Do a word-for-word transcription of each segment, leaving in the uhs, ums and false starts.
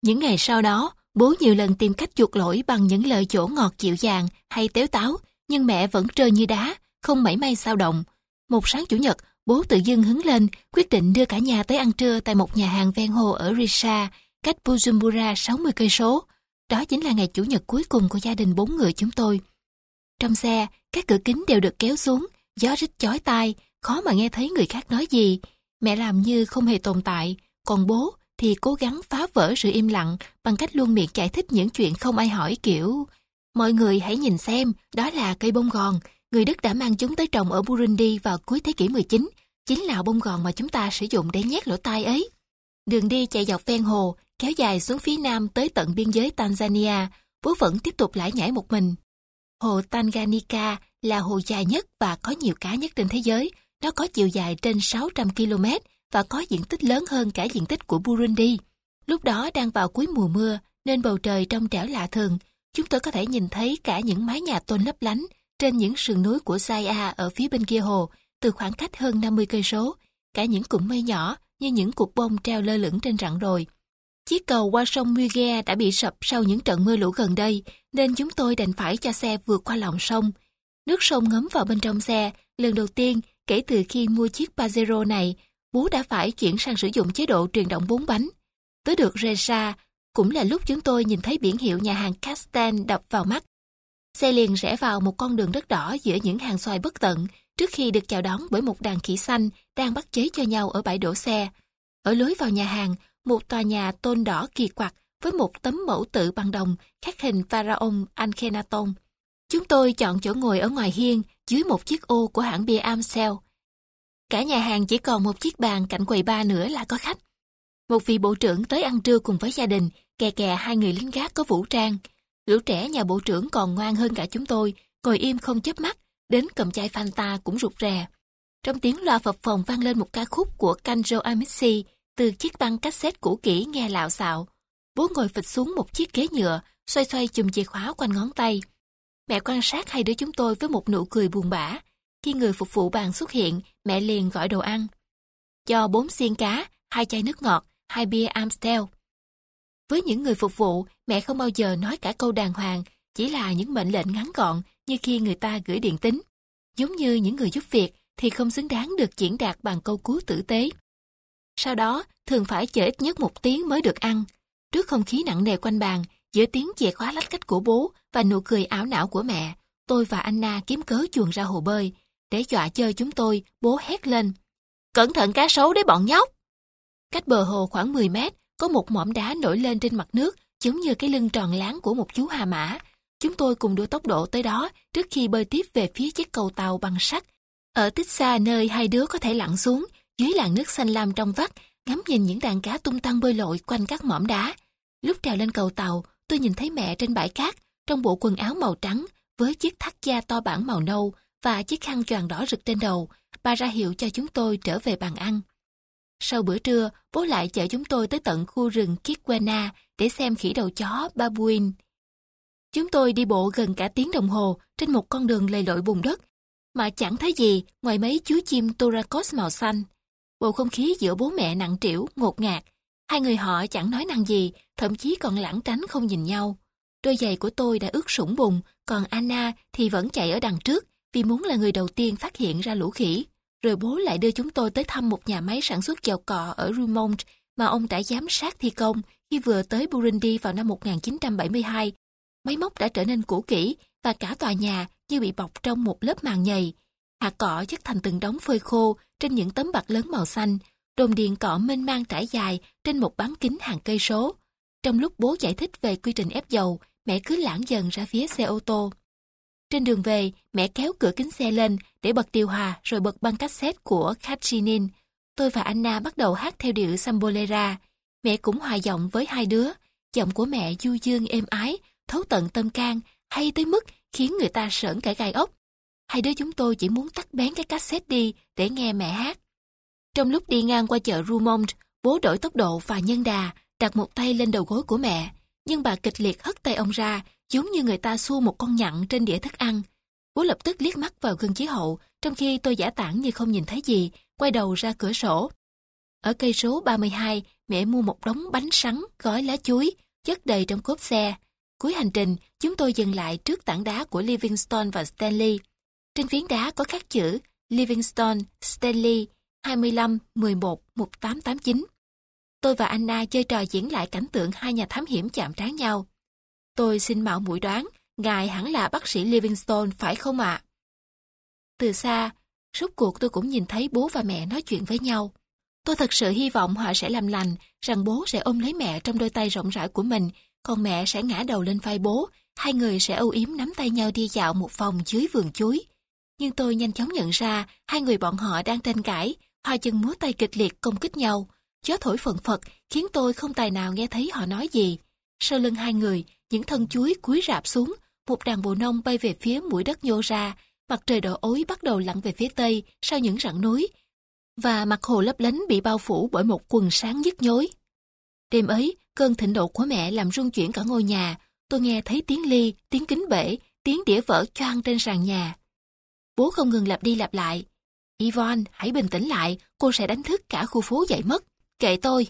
Những ngày sau đó, bố nhiều lần tìm cách chuộc lỗi bằng những lời dỗ ngọt dịu dàng hay tếu táo, nhưng mẹ vẫn trơ như đá, không mảy may xao động. Một sáng Chủ nhật, bố tự dưng hứng lên, quyết định đưa cả nhà tới ăn trưa tại một nhà hàng ven hồ ở Risha, cách Bujumbura sáu mươi cây số. Đó chính là ngày Chủ nhật cuối cùng của gia đình bốn người chúng tôi. Trong xe, các cửa kính đều được kéo xuống, gió rít chói tai, khó mà nghe thấy người khác nói gì. Mẹ làm như không hề tồn tại, còn bố thì cố gắng phá vỡ sự im lặng bằng cách luôn miệng giải thích những chuyện không ai hỏi, kiểu: mọi người hãy nhìn xem, đó là cây bông gòn. Người Đức đã mang chúng tới trồng ở Burundi vào cuối thế kỷ mười chín, chính là bông gòn mà chúng ta sử dụng để nhét lỗ tai ấy. Đường đi chạy dọc ven hồ, kéo dài xuống phía nam tới tận biên giới Tanzania, bố vẫn tiếp tục lải nhải một mình. Hồ Tanganyika là hồ dài nhất và có nhiều cá nhất trên thế giới. Nó có chiều dài trên sáu trăm ki lô mét và có diện tích lớn hơn cả diện tích của Burundi. Lúc đó đang vào cuối mùa mưa, nên bầu trời trong trẻo lạ thường. Chúng tôi có thể nhìn thấy cả những mái nhà tôn lấp lánh trên những sườn núi của Zaya ở phía bên kia hồ, từ khoảng cách hơn năm mươi cây số. Cả những cụm mây nhỏ như những cục bông treo lơ lửng trên rặng đồi. Chiếc cầu qua sông Muge đã bị sập sau những trận mưa lũ gần đây, nên chúng tôi đành phải cho xe vượt qua lòng sông. Nước sông ngấm vào bên trong xe. Lần đầu tiên kể từ khi mua chiếc Pajero này, bố đã phải chuyển sang sử dụng chế độ truyền động bốn bánh. Tới được Resa, cũng là lúc chúng tôi nhìn thấy biển hiệu nhà hàng Castan đập vào mắt. Xe liền rẽ vào một con đường đất đỏ giữa những hàng xoài bất tận, trước khi được chào đón bởi một đàn khỉ xanh đang bắt chế cho nhau ở bãi đổ xe. Ở lối vào nhà hàng, một tòa nhà tôn đỏ kỳ quặc với một tấm mẫu tự bằng đồng khắc hình pharaoh Akhenaton. Chúng tôi chọn chỗ ngồi ở ngoài hiên dưới một chiếc ô của hãng bia Amstel. Cả nhà hàng chỉ còn một chiếc bàn cạnh quầy bar nữa là có khách. Một vị bộ trưởng tới ăn trưa cùng với gia đình, kè kè hai người lính gác có vũ trang. Lũ trẻ nhà bộ trưởng còn ngoan hơn cả chúng tôi, ngồi im không chớp mắt, đến cầm chai Fanta cũng rụt rè. Trong tiếng loa phập phồng vang lên một ca khúc của Kanjo Amici từ chiếc băng cassette cũ kỹ nghe lạo xạo. Bố ngồi phịch xuống một chiếc ghế nhựa, xoay xoay chùm chìa khóa quanh ngón tay. Mẹ quan sát hai đứa chúng tôi với một nụ cười buồn bã. Khi người phục vụ bàn xuất hiện, mẹ liền gọi đồ ăn. Cho bốn xiên cá, hai chai nước ngọt, hai bia Amstel. Với những người phục vụ, mẹ không bao giờ nói cả câu đàng hoàng, chỉ là những mệnh lệnh ngắn gọn như khi người ta gửi điện tín. Giống như những người giúp việc thì không xứng đáng được diễn đạt bằng câu cú tử tế. Sau đó, thường phải chờ ít nhất một tiếng mới được ăn. Trước không khí nặng nề quanh bàn, giữa tiếng chìa khóa lách cách của bố và nụ cười ảo não của mẹ, tôi và Anna kiếm cớ chuồn ra hồ bơi. Để dọa chơi chúng tôi, bố hét lên: "Cẩn thận cá sấu đấy bọn nhóc!" Cách bờ hồ khoảng mười mét, có một mỏm đá nổi lên trên mặt nước, giống như cái lưng tròn láng của một chú hà mã. Chúng tôi cùng đua tốc độ tới đó trước khi bơi tiếp về phía chiếc cầu tàu bằng sắt. Ở tích xa nơi hai đứa có thể lặn xuống, dưới làn nước xanh lam trong vắt, ngắm nhìn những đàn cá tung tăng bơi lội quanh các mỏm đá. Lúc trèo lên cầu tàu, tôi nhìn thấy mẹ trên bãi cát, trong bộ quần áo màu trắng, với chiếc thắt da to bản màu nâu và chiếc khăn choàng đỏ rực trên đầu. Bà ra hiệu cho chúng tôi trở về bàn ăn. Sau bữa trưa, bố lại chở chúng tôi tới tận khu rừng Kikwena để xem khỉ đầu chó babuin. Chúng tôi đi bộ gần cả tiếng đồng hồ trên một con đường lầy lội bùn đất, mà chẳng thấy gì ngoài mấy chú chim Turacos màu xanh. Bầu không khí giữa bố mẹ nặng trĩu, ngột ngạt. Hai người họ chẳng nói năng gì, thậm chí còn lảng tránh không nhìn nhau. Đôi giày của tôi đã ướt sũng bùn, còn Anna thì vẫn chạy ở đằng trước vì muốn là người đầu tiên phát hiện ra lũ khỉ. Rồi bố lại đưa chúng tôi tới thăm một nhà máy sản xuất dầu cọ ở Rumont mà ông đã giám sát thi công khi vừa tới Burundi vào năm một nghìn chín trăm bảy mươi hai. Máy móc đã trở nên cũ kỹ và cả tòa nhà như bị bọc trong một lớp màng nhầy. Hạt cọ chất thành từng đống phơi khô trên những tấm bạt lớn màu xanh, đồn điện cọ mênh mang trải dài trên một bán kính hàng cây số. Trong lúc bố giải thích về quy trình ép dầu, mẹ cứ lãng dần ra phía xe ô tô. Trên đường về, mẹ kéo cửa kính xe lên để bật điều hòa rồi bật băng cassette của Kachinin. Tôi và Anna bắt đầu hát theo điệu Sambolera. Mẹ cũng hòa giọng với hai đứa. Giọng của mẹ du dương êm ái, thấu tận tâm can, hay tới mức khiến người ta sởn cả gai ốc. Hai đứa chúng tôi chỉ muốn tắt bén cái cassette đi để nghe mẹ hát. Trong lúc đi ngang qua chợ Rumont, bố đổi tốc độ và nhân đà, đặt một tay lên đầu gối của mẹ. Nhưng bà kịch liệt hất tay ông ra, giống như người ta xua một con nhặng trên đĩa thức ăn. Bố lập tức liếc mắt vào gương chiếu hậu, trong khi tôi giả tản như không nhìn thấy gì, quay đầu ra cửa sổ. Ở cây số ba mươi hai, mẹ mua một đống bánh sắn gói lá chuối, chất đầy trong cốp xe. Cuối hành trình, chúng tôi dừng lại trước tảng đá của Livingstone và Stanley. Trên phiến đá có khắc chữ Livingstone, Stanley, hai mươi lăm mười một một nghìn tám trăm tám mươi chín. Tôi và Anna chơi trò diễn lại cảnh tượng hai nhà thám hiểm chạm trán nhau. Tôi xin mạo muội đoán, ngài hẳn là bác sĩ Livingstone phải không ạ? Từ xa, rốt cuộc tôi cũng nhìn thấy bố và mẹ nói chuyện với nhau. Tôi thật sự hy vọng họ sẽ làm lành, rằng bố sẽ ôm lấy mẹ trong đôi tay rộng rãi của mình, còn mẹ sẽ ngã đầu lên vai bố, hai người sẽ âu yếm nắm tay nhau đi dạo một vòng dưới vườn chuối. Nhưng tôi nhanh chóng nhận ra hai người bọn họ đang tranh cãi, hoa chân múa tay kịch liệt công kích nhau. Gió thổi phận phật khiến tôi không tài nào nghe thấy họ nói gì. Sau lưng hai người, những thân chuối cúi rạp xuống, một đàn bồ nông bay về phía mũi đất nhô ra, mặt trời đỏ ối bắt đầu lặn về phía tây sau những rặng núi, và mặt hồ lấp lánh bị bao phủ bởi một quần sáng nhức nhối. Đêm ấy, cơn thịnh nộ của mẹ làm rung chuyển cả ngôi nhà. Tôi nghe thấy tiếng ly, tiếng kính bể, tiếng đĩa vỡ choang trên sàn nhà. Bố không ngừng lặp đi lặp lại: Yvonne, hãy bình tĩnh lại, cô sẽ đánh thức cả khu phố dậy mất. Kệ tôi.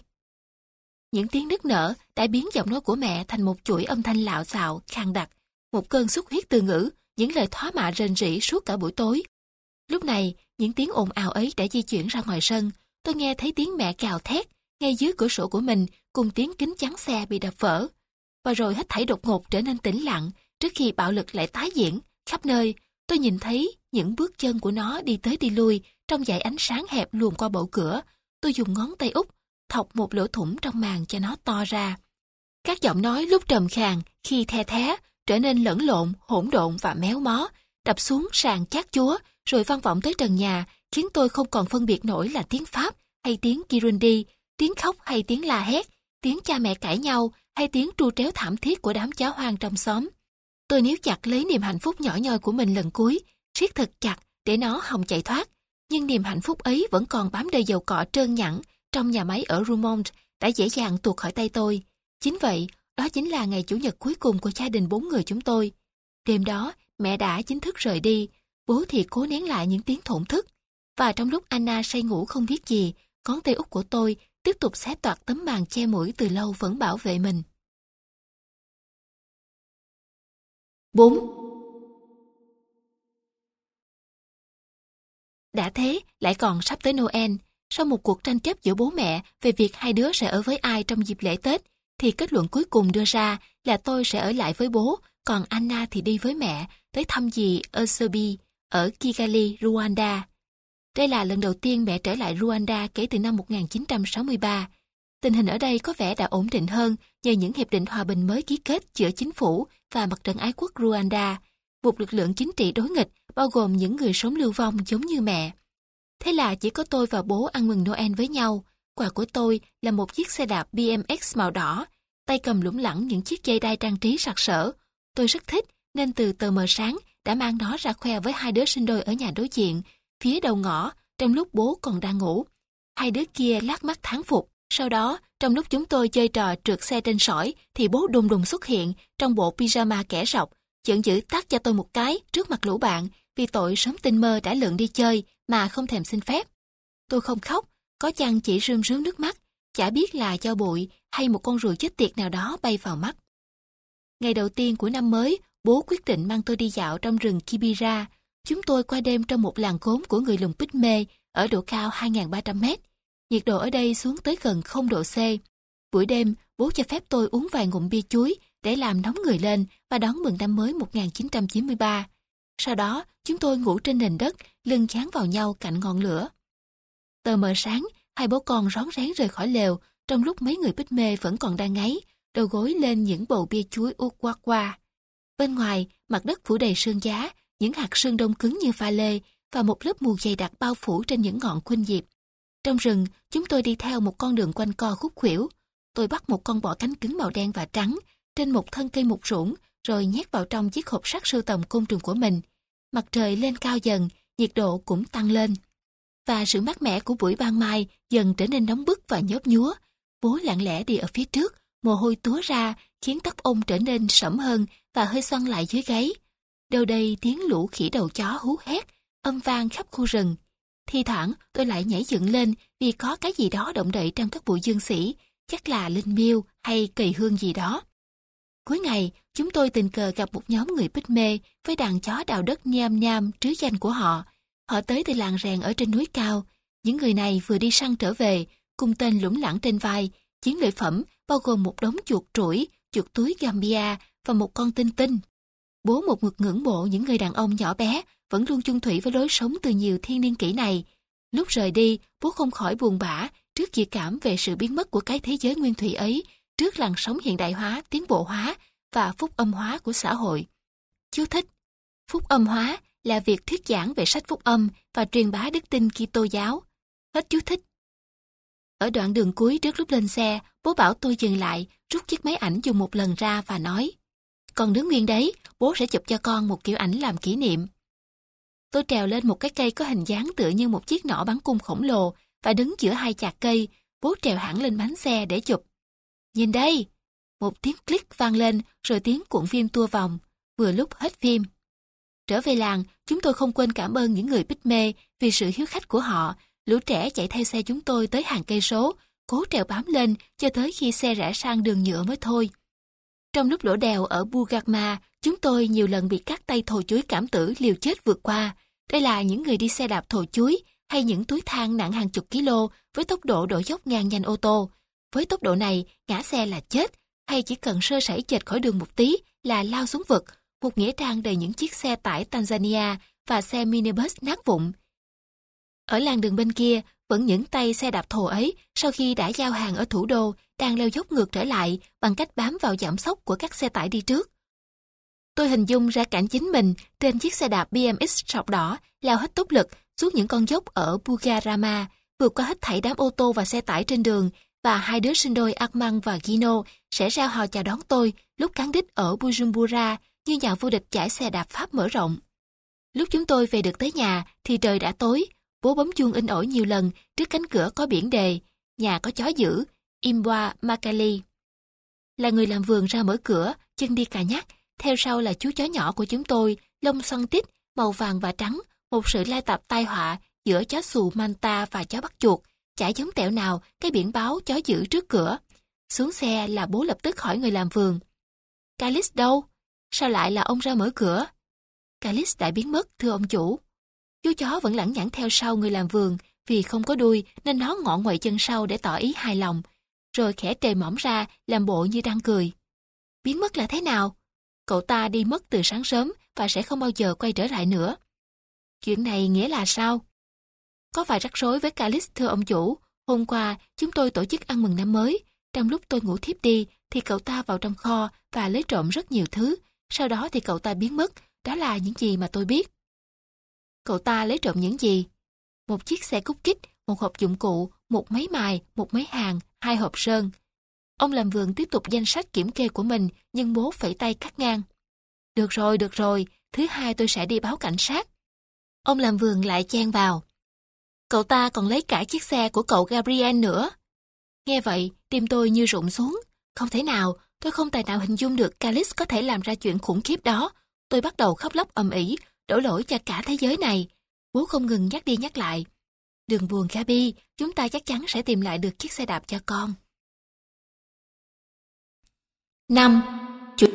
Những tiếng nức nở đã biến giọng nói của mẹ thành một chuỗi âm thanh lạo xạo, khàn đặc, một cơn xuất huyết từ ngữ, những lời thoá mạ rền rĩ suốt cả buổi tối. Lúc này, những tiếng ồn ào ấy đã di chuyển ra ngoài sân. Tôi nghe thấy tiếng mẹ cào thét ngay dưới cửa sổ của mình, cùng tiếng kính chắn xe bị đập vỡ. Và rồi hết thảy đột ngột trở nên tĩnh lặng, trước khi bạo lực lại tái diễn khắp nơi. Tôi nhìn thấy những bước chân của nó đi tới đi lui trong dải ánh sáng hẹp luồn qua bậu cửa. Tôi dùng ngón tay út thọc một lỗ thủng trong màn cho nó to ra. Các giọng nói lúc trầm khàn, khi the thé, trở nên lẫn lộn, hỗn độn và méo mó, đập xuống sàn chát chúa, rồi vang vọng tới trần nhà, khiến tôi không còn phân biệt nổi là tiếng Pháp hay tiếng Kirundi, tiếng khóc hay tiếng la hét, tiếng cha mẹ cãi nhau hay tiếng tru tréo thảm thiết của đám chó hoang trong xóm. Tôi níu chặt lấy niềm hạnh phúc nhỏ nhoi của mình lần cuối, siết thật chặt để nó hòng chạy thoát. Nhưng niềm hạnh phúc ấy vẫn còn bám đầy dầu cọ trơn nhẵn trong nhà máy ở Roumont, đã dễ dàng tuột khỏi tay tôi. Chính vậy, đó chính là ngày chủ nhật cuối cùng của gia đình bốn người chúng tôi. Đêm đó, mẹ đã chính thức rời đi, bố thì cố nén lại những tiếng thổn thức. Và trong lúc Anna say ngủ không biết gì, ngón tay út của tôi tiếp tục xé toạc tấm màn che mũi từ lâu vẫn bảo vệ mình. bốn. Đã thế, lại còn sắp tới Noel. Sau một cuộc tranh chấp giữa bố mẹ về việc hai đứa sẽ ở với ai trong dịp lễ Tết, thì kết luận cuối cùng đưa ra là tôi sẽ ở lại với bố, còn Anna thì đi với mẹ tới thăm dì Eusebi ở Kigali, Rwanda. Đây là lần đầu tiên mẹ trở lại Rwanda kể từ năm một nghìn chín trăm sáu mươi ba. Tình hình ở đây có vẻ đã ổn định hơn nhờ những hiệp định hòa bình mới ký kết giữa chính phủ và mặt trận ái quốc Rwanda, một lực lượng chính trị đối nghịch bao gồm những người sống lưu vong giống như mẹ. Thế là chỉ có tôi và bố ăn mừng Noel với nhau. Quà của tôi là một chiếc xe đạp bê em ích màu đỏ, tay cầm lủng lẳng những chiếc dây đai trang trí sặc sỡ. Tôi rất thích nên từ tờ mờ sáng đã mang nó ra khoe với hai đứa sinh đôi ở nhà đối diện, phía đầu ngõ, trong lúc bố còn đang ngủ. Hai đứa kia lác mắt thán phục. Sau đó, trong lúc chúng tôi chơi trò trượt xe trên sỏi, thì bố đùng đùng xuất hiện trong bộ pyjama kẻ rọc, giận dữ tát cho tôi một cái trước mặt lũ bạn vì tội sớm tinh mơ đã lượn đi chơi mà không thèm xin phép. Tôi không khóc, có chăng chỉ rơm rớm nước mắt, chả biết là do bụi hay một con ruồi chết tiệt nào đó bay vào mắt. Ngày đầu tiên của năm mới, bố quyết định mang tôi đi dạo trong rừng Kibera. Chúng tôi qua đêm trong một làng gốm của người lùng Pygmy ở độ cao hai nghìn ba trăm mét. Nhiệt độ ở đây xuống tới gần không độ C. Buổi đêm, bố cho phép tôi uống vài ngụm bia chuối để làm nóng người lên và đón mừng năm mới một nghìn chín trăm chín mươi ba. Sau đó, chúng tôi ngủ trên nền đất, lưng chán vào nhau cạnh ngọn lửa. Tờ mờ sáng, hai bố con rón rén rời khỏi lều, trong lúc mấy người Pygmy vẫn còn đang ngáy, đầu gối lên những bầu bia chuối Ukwakwa. Bên ngoài, mặt đất phủ đầy sương giá, những hạt sương đông cứng như pha lê và một lớp mù dày đặc bao phủ trên những ngọn khuynh diệp. Trong rừng, chúng tôi đi theo một con đường quanh co khúc khuỷu. Tôi bắt một con bọ cánh cứng màu đen và trắng trên một thân cây mục ruỗng, rồi nhét vào trong chiếc hộp sắt sưu tầm côn trùng của mình. Mặt trời lên cao dần, nhiệt độ cũng tăng lên. Và sự mát mẻ của buổi ban mai dần trở nên nóng bức và nhớp nhúa. Bố lặng lẽ đi ở phía trước, mồ hôi túa ra, khiến tóc ông trở nên sẫm hơn và hơi xoăn lại dưới gáy. Đâu đây tiếng lũ khỉ đầu chó hú hét, âm vang khắp khu rừng. Thi thoảng tôi lại nhảy dựng lên vì có cái gì đó động đậy trong các bụi dương sĩ, chắc là linh miêu hay kỳ hương gì đó. Cuối ngày, chúng tôi tình cờ gặp một nhóm người Pygmy với đàn chó đào đất nham nham trứ danh của họ. Họ tới từ làng rèn ở trên núi cao. Những người này vừa đi săn trở về, cùng tên lủng lẳng trên vai. Chiến lợi phẩm bao gồm một đống chuột trũi, chuột túi Gambia và một con tinh tinh. Bố một mực ngưỡng mộ những người đàn ông nhỏ bé vẫn luôn chung thủy với lối sống từ nhiều thiên niên kỷ này. Lúc rời đi, bố không khỏi buồn bã trước dự cảm về sự biến mất của cái thế giới nguyên thủy ấy, trước làn sóng hiện đại hóa, tiến bộ hóa và phúc âm hóa của xã hội. Chú thích: phúc âm hóa là việc thuyết giảng về sách phúc âm và truyền bá đức tin Kitô giáo. Hết chú thích. Ở đoạn đường cuối trước lúc lên xe, bố bảo tôi dừng lại, rút chiếc máy ảnh dùng một lần ra và nói: "Con đứng nguyên đấy, bố sẽ chụp cho con một kiểu ảnh làm kỷ niệm." Tôi trèo lên một cái cây có hình dáng tựa như một chiếc nỏ bắn cung khổng lồ và đứng giữa hai chạc cây. Bố trèo hẳn lên bánh xe để chụp. "Nhìn đây!" Một tiếng click vang lên rồi tiếng cuộn phim tua vòng. Vừa lúc hết phim. Trở về làng, chúng tôi không quên cảm ơn những người Pygmy vì sự hiếu khách của họ. Lũ trẻ chạy theo xe chúng tôi tới hàng cây số, cố trèo bám lên cho tới khi xe rẽ sang đường nhựa mới thôi. Trong lúc đổ đèo ở Bugarma, chúng tôi nhiều lần bị các tay thồ chuối cảm tử liều chết vượt qua. Đây là những người đi xe đạp thồ chuối hay những túi than nặng hàng chục kg với tốc độ đổ dốc ngang nhanh ô tô. Với tốc độ này, ngã xe là chết, hay chỉ cần sơ sẩy chệch khỏi đường một tí là lao xuống vực, một nghĩa trang đầy những chiếc xe tải Tanzania và xe minibus nát vụn. Ở làng đường bên kia, vẫn những tay xe đạp thồ ấy, sau khi đã giao hàng ở thủ đô, đang leo dốc ngược trở lại bằng cách bám vào giảm xốc của các xe tải đi trước. Tôi hình dung ra cảnh chính mình trên chiếc xe đạp bê em ích sọc đỏ, lao hết tốc lực suốt những con dốc ở Bugarama, vượt qua hết thảy đám ô tô và xe tải trên đường, và hai đứa sinh đôi Armand và Gino sẽ reo hò chào đón tôi lúc cán đích ở Bujumbura như nhà vô địch giải xe đạp Pháp mở rộng. Lúc chúng tôi về được tới nhà thì trời đã tối. Bố bấm chuông in ỏi nhiều lần trước cánh cửa có biển đề "Nhà có chó giữ, Imboa Makali". Là người làm vườn ra mở cửa, chân đi cà nhắc. Theo sau là chú chó nhỏ của chúng tôi, lông xoăn tít, màu vàng và trắng, một sự lai tập tai họa giữa chó xù Manta và chó bắt chuột, chả giống tẹo nào cái biển báo chó giữ trước cửa. Xuống xe là bố lập tức hỏi người làm vườn: "Calis đâu? Sao lại là ông ra mở cửa?" "Calis đã biến mất, thưa ông chủ." Chú chó vẫn lẳng nhẳng theo sau người làm vườn, vì không có đuôi nên nó ngọ nguậy chân sau để tỏ ý hài lòng, rồi khẽ trề mõm ra làm bộ như đang cười. "Biến mất là thế nào?" "Cậu ta đi mất từ sáng sớm và sẽ không bao giờ quay trở lại nữa." "Chuyện này nghĩa là sao?" "Có vài rắc rối với Calis, thưa ông chủ. Hôm qua chúng tôi tổ chức ăn mừng năm mới. Trong lúc tôi ngủ thiếp đi thì cậu ta vào trong kho và lấy trộm rất nhiều thứ. Sau đó thì cậu ta biến mất. Đó là những gì mà tôi biết." "Cậu ta lấy trộm những gì?" "Một chiếc xe cút kích, một hộp dụng cụ, một máy mài, một máy hàn, hai hộp sơn." Ông làm vườn tiếp tục danh sách kiểm kê của mình, nhưng bố phẩy tay cắt ngang. "Được rồi, được rồi, thứ hai tôi sẽ đi báo cảnh sát." Ông làm vườn lại chen vào: "Cậu ta còn lấy cả chiếc xe của cậu Gabriel nữa." Nghe vậy, tim tôi như rụng xuống. Không thể nào, tôi không tài nào hình dung được Calis có thể làm ra chuyện khủng khiếp đó. Tôi bắt đầu khóc lóc ầm ĩ, đổ lỗi cho cả thế giới này. Bố không ngừng nhắc đi nhắc lại: "Đừng buồn Gabi, chúng ta chắc chắn sẽ tìm lại được chiếc xe đạp cho con." năm. Chủ...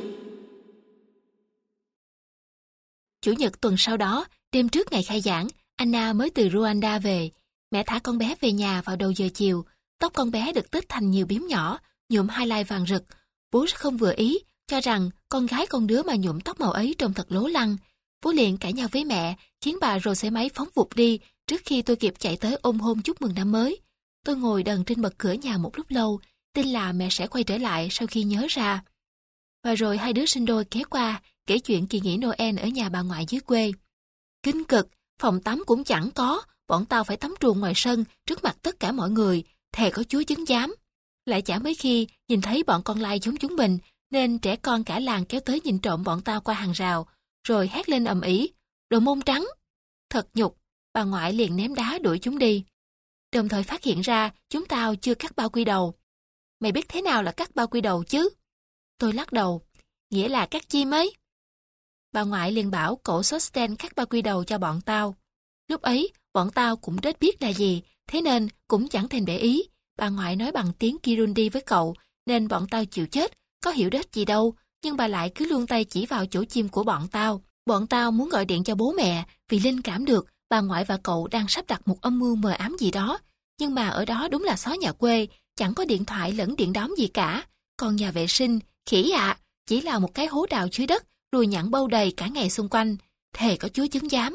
Chủ nhật tuần sau đó, đêm trước ngày khai giảng, Anna mới từ Rwanda về. Mẹ thả con bé về nhà vào đầu giờ chiều. Tóc con bé được tết thành nhiều bím nhỏ, nhuộm highlight vàng rực. Bố không vừa ý, cho rằng con gái con đứa mà nhuộm tóc màu ấy trông thật lố lăng. Bố liền cãi nhau với mẹ, khiến bà rồ xe máy phóng vụt đi trước khi tôi kịp chạy tới ôm hôn chúc mừng năm mới. Tôi ngồi đần trên bậc cửa nhà một lúc lâu, tin là mẹ sẽ quay trở lại sau khi nhớ ra. Và rồi hai đứa sinh đôi ghé qua, kể chuyện kỳ nghỉ Noel ở nhà bà ngoại dưới quê. Kinh cực, phòng tắm cũng chẳng có, bọn tao phải tắm truồng ngoài sân trước mặt tất cả mọi người, thề có Chúa chứng giám. Lại chả mấy khi nhìn thấy bọn con lai giống chúng mình, nên trẻ con cả làng kéo tới nhìn trộm bọn tao qua hàng rào, rồi hét lên ầm ĩ: "Đồ môn trắng!" Thật nhục, bà ngoại liền ném đá đuổi chúng đi. Đồng thời phát hiện ra chúng tao chưa cắt bao quy đầu. "Mày biết thế nào là cắt bao quy đầu chứ?" Tôi lắc đầu: "Nghĩa là cắt chim ấy." Bà ngoại liền bảo cậu Sosten cắt bao quy đầu cho bọn tao. Lúc ấy, bọn tao cũng rất biết là gì, thế nên cũng chẳng thèm để ý. Bà ngoại nói bằng tiếng Kirundi với cậu, nên bọn tao chịu chết, có hiểu đất gì đâu, nhưng bà lại cứ luôn tay chỉ vào chỗ chim của bọn tao. Bọn tao muốn gọi điện cho bố mẹ, vì linh cảm được bà ngoại và cậu đang sắp đặt một âm mưu mờ ám gì đó. Nhưng mà ở đó đúng là xó nhà quê, chẳng có điện thoại lẫn điện đóm gì cả. Còn nhà vệ sinh, khỉ ạ, chỉ là một cái hố đào dưới đất, ruồi nhặn bâu đầy cả ngày xung quanh. Thề có Chúa chứng giám.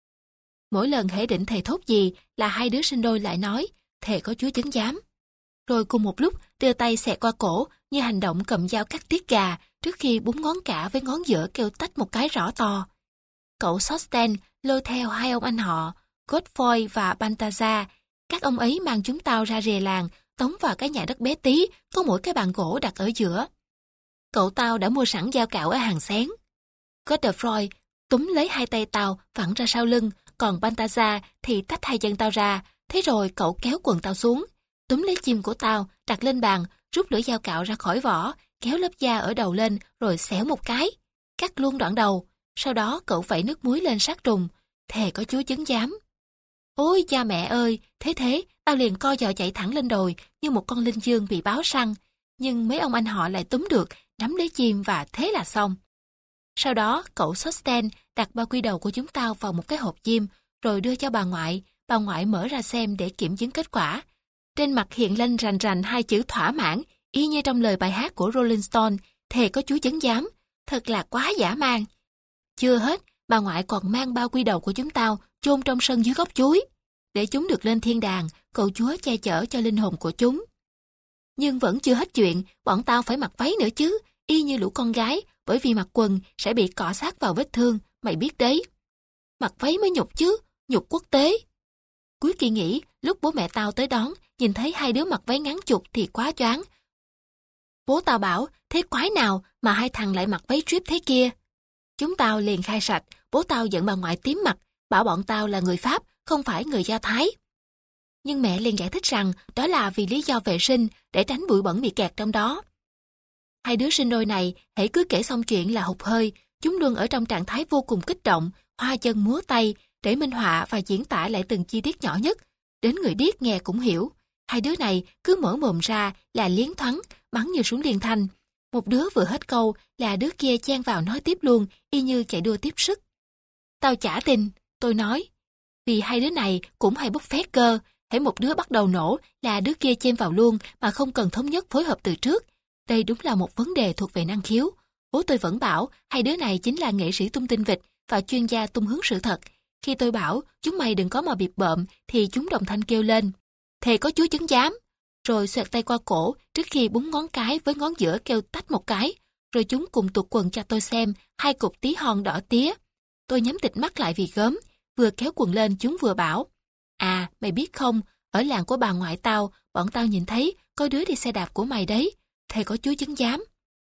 Mỗi lần hễ định thề thốt gì là hai đứa sinh đôi lại nói, thề có Chúa chứng giám. Rồi cùng một lúc đưa tay xẹt qua cổ như hành động cầm dao cắt tiết gà trước khi búng ngón cả với ngón giữa kêu tách một cái rõ to. Cậu Sosten lôi theo hai ông anh họ, Godfrey và Balthazar. Các ông ấy mang chúng tao ra rìa làng, tống vào cái nhà đất bé tí, có mỗi cái bàn gỗ đặt ở giữa. Cậu tao đã mua sẵn dao cạo ở hàng xén. Godfrey túm lấy hai tay tao vặn ra sau lưng, còn Balthazar thì tách hai chân tao ra. Thế rồi cậu kéo quần tao xuống, túm lấy chim của tao, đặt lên bàn, rút lưỡi dao cạo ra khỏi vỏ, kéo lớp da ở đầu lên rồi xẻo một cái, cắt luôn đoạn đầu. Sau đó cậu vẩy nước muối lên sát trùng. Thề có Chúa chứng giám. Ôi cha mẹ ơi, thế thế, tao liền co giò chạy thẳng lên đồi như một con linh dương bị báo săn. Nhưng mấy ông anh họ lại túm được, nắm lấy chim và thế là xong. Sau đó cậu Sosten đặt bao quy đầu của chúng tao vào một cái hộp chim, rồi đưa cho bà ngoại. Bà ngoại mở ra xem để kiểm chứng kết quả. Trên mặt hiện lên rành rành hai chữ thỏa mãn, y như trong lời bài hát của Rolling Stone, thề có Chúa chứng giám. Thật là quá dã man. Chưa hết, bà ngoại còn mang bao quy đầu của chúng tao chôn trong sân dưới gốc chuối, để chúng được lên thiên đàng, cầu Chúa che chở cho linh hồn của chúng. Nhưng vẫn chưa hết chuyện, bọn tao phải mặc váy nữa chứ, y như lũ con gái, bởi vì mặc quần sẽ bị cọ sát vào vết thương, mày biết đấy. Mặc váy mới nhục chứ, nhục quốc tế. Cuối kỳ nghỉ, lúc bố mẹ tao tới đón, nhìn thấy hai đứa mặc váy ngắn chụp thì quá choáng. Bố tao bảo, thế quái nào mà hai thằng lại mặc váy strip thế kia? Chúng tao liền khai sạch, bố tao giận bà ngoại tím mặt, bảo bọn tao là người Pháp, không phải người Do Thái. Nhưng mẹ liền giải thích rằng đó là vì lý do vệ sinh, để tránh bụi bẩn bị kẹt trong đó. Hai đứa sinh đôi này, hễ cứ kể xong chuyện là hụt hơi, chúng luôn ở trong trạng thái vô cùng kích động, hoa chân múa tay, để minh họa và diễn tả lại từng chi tiết nhỏ nhất. Đến người điếc nghe cũng hiểu. Hai đứa này cứ mở mồm ra là liến thoáng, bắn như súng liên thanh. Một đứa vừa hết câu là đứa kia chen vào nói tiếp luôn, y như chạy đua tiếp sức. Tao chả tin, tôi nói. Vì hai đứa này cũng hay bốc phét cơ, hễ một đứa bắt đầu nổ là đứa kia chen vào luôn mà không cần thống nhất phối hợp từ trước. Đây đúng là một vấn đề thuộc về năng khiếu. Bố tôi vẫn bảo hai đứa này chính là nghệ sĩ tung tin vịt và chuyên gia tung hướng sự thật. Khi tôi bảo chúng mày đừng có mà bịp bợm thì chúng đồng thanh kêu lên, thề có Chúa chứng giám. Rồi xoẹt tay qua cổ trước khi búng ngón cái với ngón giữa kêu tách một cái. Rồi chúng cùng tuột quần cho tôi xem hai cục tí hon đỏ tía. Tôi nhắm tịt mắt lại vì gớm, vừa kéo quần lên chúng vừa bảo, à mày biết không, ở làng của bà ngoại tao, bọn tao nhìn thấy có đứa đi xe đạp của mày đấy, thề có Chúa chứng giám.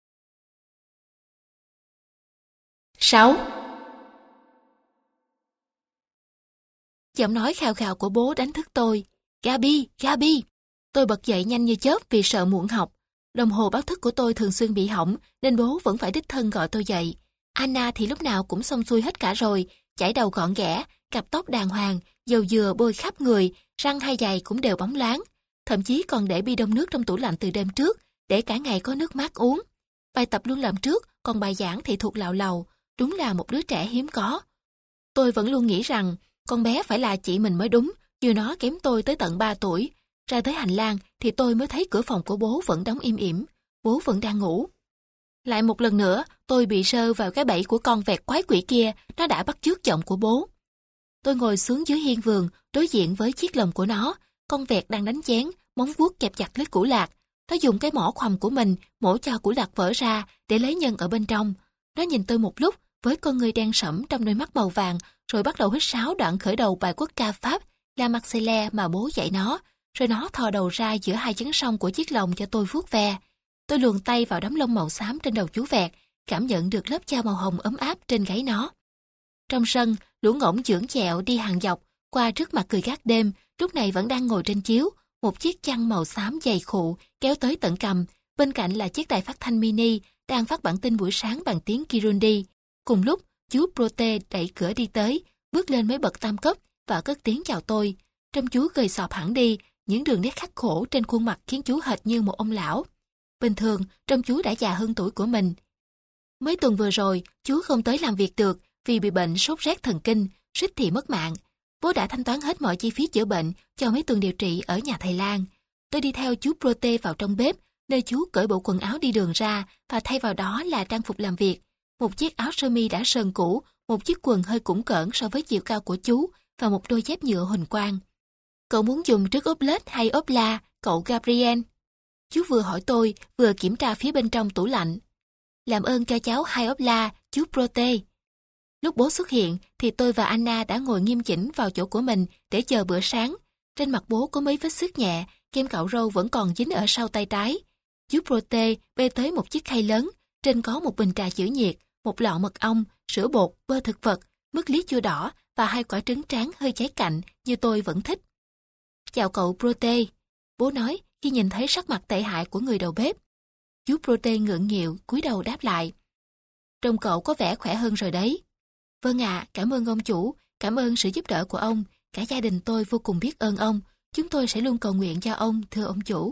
sáu. Giọng nói khào khào của bố đánh thức tôi. Gabi, Gabi. Tôi bật dậy nhanh như chớp vì sợ muộn học. Đồng hồ báo thức của tôi thường xuyên bị hỏng nên bố vẫn phải đích thân gọi tôi dậy. Anna thì lúc nào cũng xong xuôi hết cả rồi, chải đầu gọn ghẽ, cặp tóc đàng hoàng, dầu dừa bôi khắp người, răng hai giày cũng đều bóng loáng. Thậm chí còn để bi đông nước trong tủ lạnh từ đêm trước, để cả ngày có nước mát uống. Bài tập luôn làm trước, còn bài giảng thì thuộc lạo lầu. Đúng là một đứa trẻ hiếm có. Tôi vẫn luôn nghĩ rằng con bé phải là chị mình mới đúng, dù nó kém tôi tới tận ba tuổi. Ra tới hành lang thì tôi mới thấy cửa phòng của bố vẫn đóng im ỉm. Bố vẫn đang ngủ. Lại một lần nữa, tôi bị sơ vào cái bẫy của con vẹt quái quỷ kia, nó đã bắt chước giọng của bố. Tôi ngồi xuống dưới hiên vườn, đối diện với chiếc lồng của nó. Con vẹt đang đánh chén, móng vuốt kẹp chặt lấy củ lạc. Nó dùng cái mỏ khoằm của mình mổ cho củ lạc vỡ ra để lấy nhân ở bên trong. Nó nhìn tôi một lúc với con người đen sẫm trong đôi mắt màu vàng, rồi bắt đầu hít sáo đoạn khởi đầu bài quốc ca Pháp La Marseillaise mà bố dạy nó. Rồi nó thò đầu ra giữa hai chấn song của chiếc lồng cho tôi vuốt ve. Tôi luồn tay vào đám lông màu xám trên đầu chú vẹt, cảm nhận được lớp da màu hồng ấm áp trên gáy nó. Trong sân, lũ ngỗng chưởng chẹo đi hàng dọc qua trước mặt cười gác đêm, lúc này vẫn đang ngồi trên chiếu, một chiếc chăn màu xám dày khụ kéo tới tận cằm. Bên cạnh là chiếc đài phát thanh mini đang phát bản tin buổi sáng bằng tiếng Kirundi. Cùng lúc, chú Prote đẩy cửa đi tới, bước lên mới bật tam cấp, và cất tiếng chào tôi. Trông chú gầy sọp hẳn đi, những đường nét khắc khổ trên khuôn mặt khiến chú hệt như một ông lão. Bình thường, trông chú đã già hơn tuổi của mình. Mấy tuần vừa rồi, chú không tới làm việc được vì bị bệnh sốt rét thần kinh, suýt thì mất mạng. Bố đã thanh toán hết mọi chi phí chữa bệnh cho mấy tuần điều trị ở nhà thầy Lan. Tôi đi theo chú Prote vào trong bếp, nơi chú cởi bộ quần áo đi đường ra và thay vào đó là trang phục làm việc. Một chiếc áo sơ mi đã sờn cũ, một chiếc quần hơi củng cỡn so với chiều cao của chú và một đôi dép nhựa huỳnh quang. Cậu muốn dùng trứng ốp lết hay ốp la, cậu Gabriel? Chú vừa hỏi tôi, vừa kiểm tra phía bên trong tủ lạnh. Làm ơn cho cháu hai ốp la, chú Prote. Lúc bố xuất hiện thì tôi và Anna đã ngồi nghiêm chỉnh vào chỗ của mình để chờ bữa sáng. Trên mặt bố có mấy vết xước nhẹ, kem cạo râu vẫn còn dính ở sau tay trái. Chú Prote bê tới một chiếc khay lớn, trên có một bình trà giữ nhiệt, một lọ mật ong, sữa bột, bơ thực vật, mứt lý chua đỏ và hai quả trứng tráng hơi cháy cạnh như tôi vẫn thích. Chào cậu Prote, bố nói khi nhìn thấy sắc mặt tệ hại của người đầu bếp. Chú Prote ngượng nghịu cúi đầu đáp lại. Trông cậu có vẻ khỏe hơn rồi đấy. Vâng ạ, cảm ơn ông chủ, cảm ơn sự giúp đỡ của ông. Cả gia đình tôi vô cùng biết ơn ông. Chúng tôi sẽ luôn cầu nguyện cho ông, thưa ông chủ.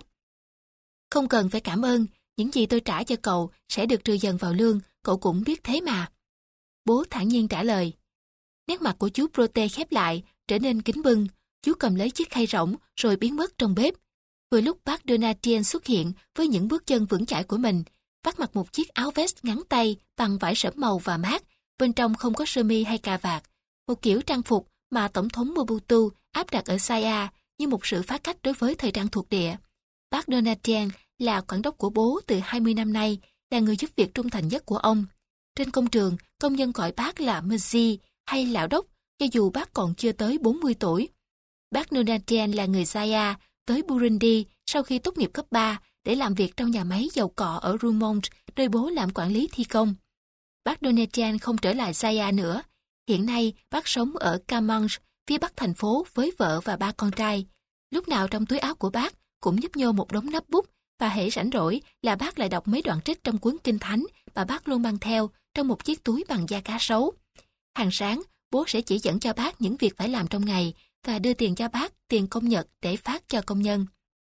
Không cần phải cảm ơn, những gì tôi trả cho cậu sẽ được trừ dần vào lương, cậu cũng biết thế mà. Bố thản nhiên trả lời. Nét mặt của chú Prote khép lại, trở nên kính bưng. Chú cầm lấy chiếc khay rỗng rồi biến mất trong bếp. Vừa lúc bác Donatien xuất hiện với những bước chân vững chãi của mình, bác mặc một chiếc áo vest ngắn tay bằng vải sẫm màu và mát, bên trong không có sơ mi hay cà vạt, một kiểu trang phục mà Tổng thống Mobutu áp đặt ở Saya như một sự phá cách đối với thời trang thuộc địa. Bác Donatien là quản đốc của bố từ hai mươi năm nay, là người giúp việc trung thành nhất của ông. Trên công trường, công nhân gọi bác là Mzi hay lão đốc, cho dù bác còn chưa tới bốn mươi tuổi. Bác Donatien là người Saya, tới Burundi sau khi tốt nghiệp cấp ba để làm việc trong nhà máy dầu cọ ở Rumont, nơi bố làm quản lý thi công. Bác Donatien không trở lại Saya nữa. Hiện nay, bác sống ở Camanche, phía bắc thành phố với vợ và ba con trai. Lúc nào trong túi áo của bác cũng nhấp nhô một đống nắp bút, và hễ rảnh rỗi là bác lại đọc mấy đoạn trích trong cuốn Kinh Thánh mà bác luôn mang theo trong một chiếc túi bằng da cá sấu. Hàng sáng, bố sẽ chỉ dẫn cho bác những việc phải làm trong ngày và đưa tiền cho bác tiền công nhật để phát cho công nhân.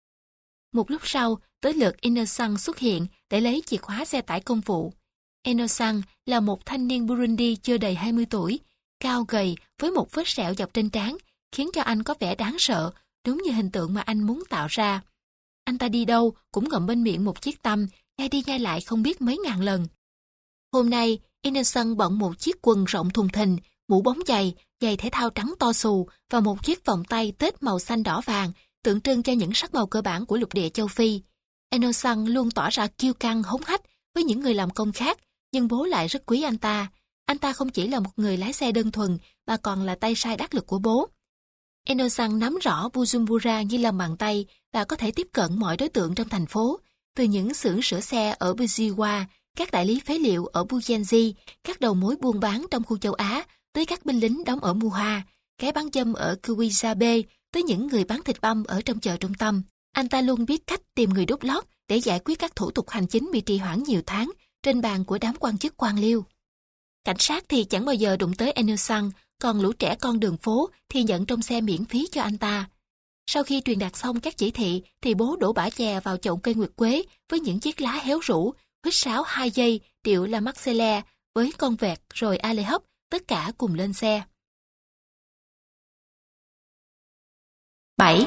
Một lúc sau, tới lượt Innocent xuất hiện để lấy chìa khóa xe tải công vụ. Innocent là một thanh niên Burundi chưa đầy hai mươi tuổi, cao gầy với một vết sẹo dọc trên trán, khiến cho anh có vẻ đáng sợ, đúng như hình tượng mà anh muốn tạo ra. Anh ta đi đâu cũng ngậm bên miệng một chiếc tăm, nhai đi nhai lại không biết mấy ngàn lần. Hôm nay, Innocent bận một chiếc quần rộng thùng thình, mũ bóng dày, giày thể thao trắng to xù và một chiếc vòng tay tết màu xanh đỏ vàng, tượng trưng cho những sắc màu cơ bản của lục địa châu Phi. Innocent luôn tỏ ra kiêu căng hống hách với những người làm công khác, nhưng bố lại rất quý anh ta. Anh ta không chỉ là một người lái xe đơn thuần, mà còn là tay sai đắc lực của bố. Innocent nắm rõ Bujumbura như lòng bàn tay và có thể tiếp cận mọi đối tượng trong thành phố, từ những xưởng sửa xe ở Bujiwa, các đại lý phế liệu ở Bujenzi, các đầu mối buôn bán trong khu châu Á, tới các binh lính đóng ở Muha, cái bán dâm ở Kuizabe, tới những người bán thịt băm ở trong chợ trung tâm. Anh ta luôn biết cách tìm người đút lót để giải quyết các thủ tục hành chính bị trì hoãn nhiều tháng trên bàn của đám quan chức quan liêu. Cảnh sát thì chẳng bao giờ đụng tới Innocent, còn lũ trẻ con đường phố thì nhận trong xe miễn phí cho anh ta. Sau khi truyền đạt xong các chỉ thị thì bố đổ bã chè vào chậu cây nguyệt quế với những chiếc lá héo rũ, huýt sáo hai giây điệu La Marseillaise với con vẹt rồi Ale hấp, tất cả cùng lên xe. bảy.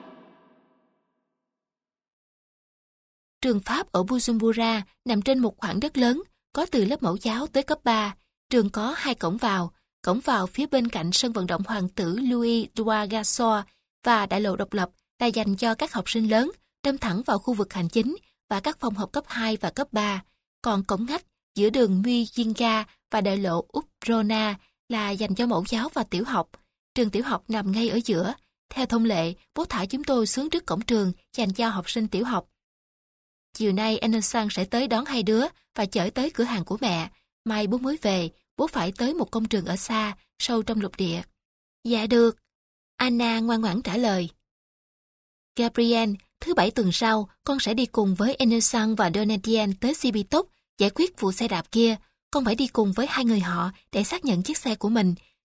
Trường Pháp ở Bujumbura nằm trên một khoảng đất lớn, có từ lớp mẫu giáo tới cấp ba. Trường có hai cổng vào, cổng vào phía bên cạnh sân vận động hoàng tử Louis Douagassor và đại lộ độc lập là dành cho các học sinh lớn, đâm thẳng vào khu vực hành chính và các phòng học cấp hai và cấp ba. Còn cổng ngách giữa đường Muyinga và đại lộ Uprona là dành cho mẫu giáo và tiểu học. Trường tiểu học nằm ngay ở giữa. Theo thông lệ, bố thả chúng tôi xuống trước cổng trường dành cho học sinh tiểu học. Chiều nay Innocent sẽ tới đón hai đứa và chở tới cửa hàng của mẹ. Mai bố mới về, bố phải tới một công trường ở xa, sâu trong lục địa. Dạ được. Anna ngoan ngoãn trả lời. Gabriel, thứ bảy tuần sau, con sẽ đi cùng với Innocent và Donatien tới Cibitoke giải quyết vụ xe đạp kia. Con phải đi cùng với hai người họ để xác nhận chiếc xe của mình.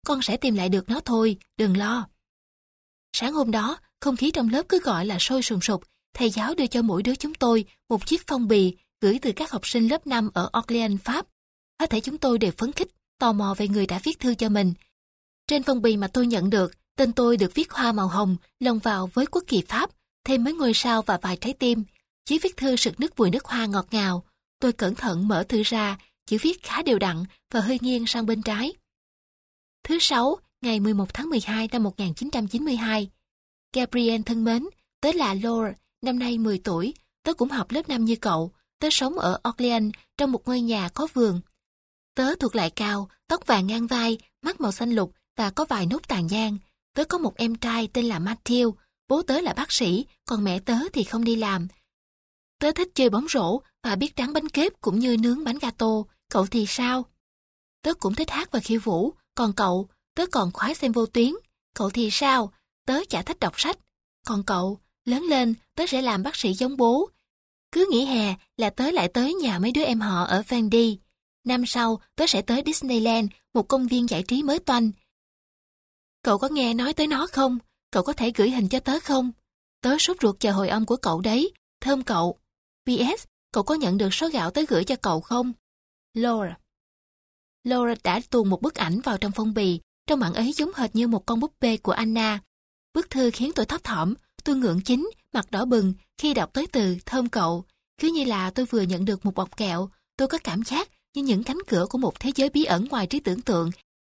con sẽ tìm lại được nó thôi, đừng lo. Sáng hôm đó, không khí trong lớp cứ gọi là sôi sùng sục. Thầy giáo đưa cho mỗi đứa chúng tôi một chiếc phong bì gửi từ các học sinh lớp năm ở Orléans, Pháp. Hết thảy chúng tôi đều phấn khích, tò mò về người đã viết thư cho mình. Trên phong bì mà tôi nhận được, tên tôi được viết hoa màu hồng, lồng vào với quốc kỳ Pháp, thêm mấy ngôi sao và vài trái tim. Chữ viết thư sực nức mùi nước hoa ngọt ngào. Tôi cẩn thận mở thư ra, chữ viết khá đều đặn và hơi nghiêng sang bên trái. Thứ Sáu, ngày mười một tháng mười hai năm một nghìn chín trăm chín mươi hai. Gabriel thân mến, tớ là Laure, năm nay mười tuổi, tớ cũng học lớp năm như cậu. Tớ sống ở Orléans trong một ngôi nhà có vườn. Tớ thuộc loại cao, tóc vàng ngang vai, mắt màu xanh lục và có vài nốt tàn nhang. Tớ có một em trai tên là Matthew, bố tớ là bác sĩ, còn mẹ tớ thì không đi làm. Tớ thích chơi bóng rổ và biết tráng bánh kếp cũng như nướng bánh gato. Cậu thì sao? Tớ cũng thích hát và khiêu vũ, còn cậu, tớ còn khoái xem vô tuyến. Cậu thì sao? Tớ chả thích đọc sách. Còn cậu, lớn lên, tớ sẽ làm bác sĩ giống bố. Cứ nghỉ hè là tớ lại tới nhà mấy đứa em họ ở Vendée. Năm sau, tớ sẽ tới Disneyland, một công viên giải trí mới toanh. Cậu có nghe nói tới nó không? Cậu có thể gửi hình cho tớ không? Tớ sốt ruột chờ hồi âm của cậu đấy. Thơm cậu. pê ét. Cậu có nhận được số gạo tớ gửi cho cậu không? Laura. Laura đã tuồn một bức ảnh vào trong phong bì. Trong ảnh ấy giống hệt như một con búp bê của Anna. Bức thư khiến tôi thấp thỏm. Tôi ngượng chín, mặt đỏ bừng khi đọc tới từ thơm cậu. Cứ như là tôi vừa nhận được một bọc kẹo. Tôi có cảm giác như những cánh cửa của một thế giới bí ẩn ngoài trí tưởng tượng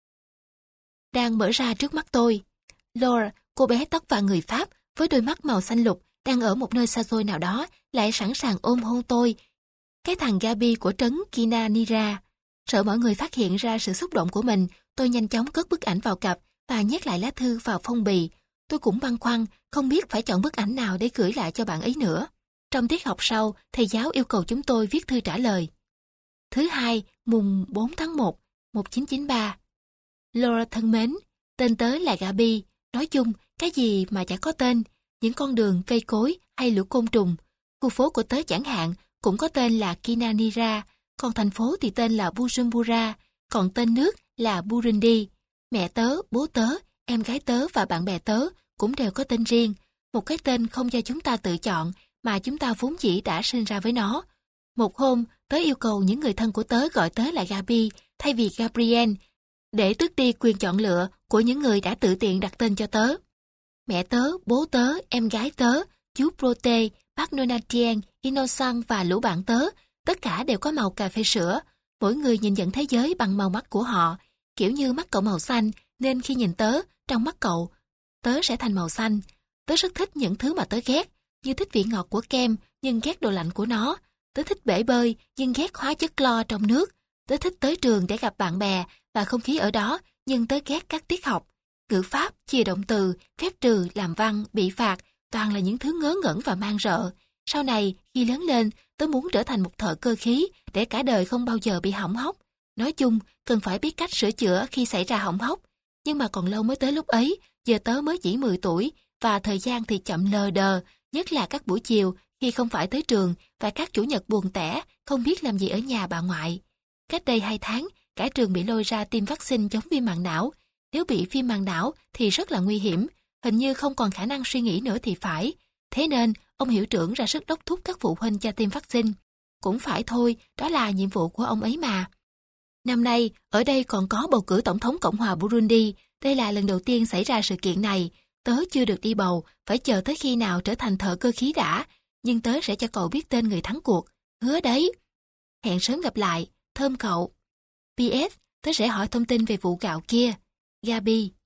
đang mở ra trước mắt tôi. Laure, cô bé tóc vàng người Pháp với đôi mắt màu xanh lục, đang ở một nơi xa xôi nào đó, lại sẵn sàng ôm hôn tôi. Cái thằng Gabi của trấn Kinanira. Sợ mọi người phát hiện ra sự xúc động của mình, tôi nhanh chóng cất bức ảnh vào cặp và nhét lại lá thư vào phong bì. Tôi cũng băn khoăn, không biết phải chọn bức ảnh nào để gửi lại cho bạn ấy nữa. Trong tiết học sau, thầy giáo yêu cầu chúng tôi viết thư trả lời. Thứ hai, mùng bốn tháng một, một nghìn chín trăm chín mươi ba. Laura thân mến, tên tớ là Gabi. Nói chung, cái gì mà chả có tên, những con đường, cây cối hay lũ côn trùng. Khu phố của tớ chẳng hạn cũng có tên là Kinanira, còn thành phố thì tên là Bujumbura, còn tên nước là Burundi. Mẹ tớ, bố tớ, em gái tớ và bạn bè tớ cũng đều có tên riêng, một cái tên không do chúng ta tự chọn mà chúng ta vốn dĩ đã sinh ra với nó. Một hôm, tớ yêu cầu những người thân của tớ gọi tớ là Gabi thay vì Gabriel, để tước đi quyền chọn lựa của những người đã tự tiện đặt tên cho tớ. Mẹ tớ, bố tớ, em gái tớ, chú Prote, bác Donatien, Innocent và lũ bạn tớ, tất cả đều có màu cà phê sữa. Mỗi người nhìn nhận thế giới bằng màu mắt của họ. Kiểu như mắt cậu màu xanh, nên khi nhìn tớ, trong mắt cậu, tớ sẽ thành màu xanh. Tớ rất thích những thứ mà tớ ghét, như thích vị ngọt của kem, nhưng ghét độ lạnh của nó. Tớ thích bể bơi, nhưng ghét hóa chất clo trong nước. Tớ thích tới trường để gặp bạn bè và không khí ở đó, nhưng tớ ghét các tiết học. Ngữ pháp, chia động từ, phép trừ, làm văn, bị phạt, toàn là những thứ ngớ ngẩn và man rợ. Sau này, khi lớn lên, tớ muốn trở thành một thợ cơ khí để cả đời không bao giờ bị hỏng hóc. Nói chung, cần phải biết cách sửa chữa khi xảy ra hỏng hóc. Nhưng mà còn lâu mới tới lúc ấy, giờ tớ mới chỉ mười tuổi và thời gian thì chậm lờ đờ, nhất là các buổi chiều khi không phải tới trường và các chủ nhật buồn tẻ, không biết làm gì ở nhà bà ngoại. Cách đây hai tháng, cả trường bị lôi ra tiêm vaccine chống viêm màng não. Nếu bị viêm màng não thì rất là nguy hiểm, hình như không còn khả năng suy nghĩ nữa thì phải. Thế nên, ông hiệu trưởng ra sức đốc thúc các phụ huynh cho tiêm vaccine. Cũng phải thôi, đó là nhiệm vụ của ông ấy mà. Năm nay, ở đây còn có bầu cử tổng thống Cộng hòa Burundi. Đây là lần đầu tiên xảy ra sự kiện này. Tớ chưa được đi bầu, phải chờ tới khi nào trở thành thợ cơ khí đã. Nhưng tớ sẽ cho cậu biết tên người thắng cuộc. Hứa đấy. Hẹn sớm gặp lại. Thơm cậu. pê ét. Tớ sẽ hỏi thông tin về vụ gạo kia. Gabi.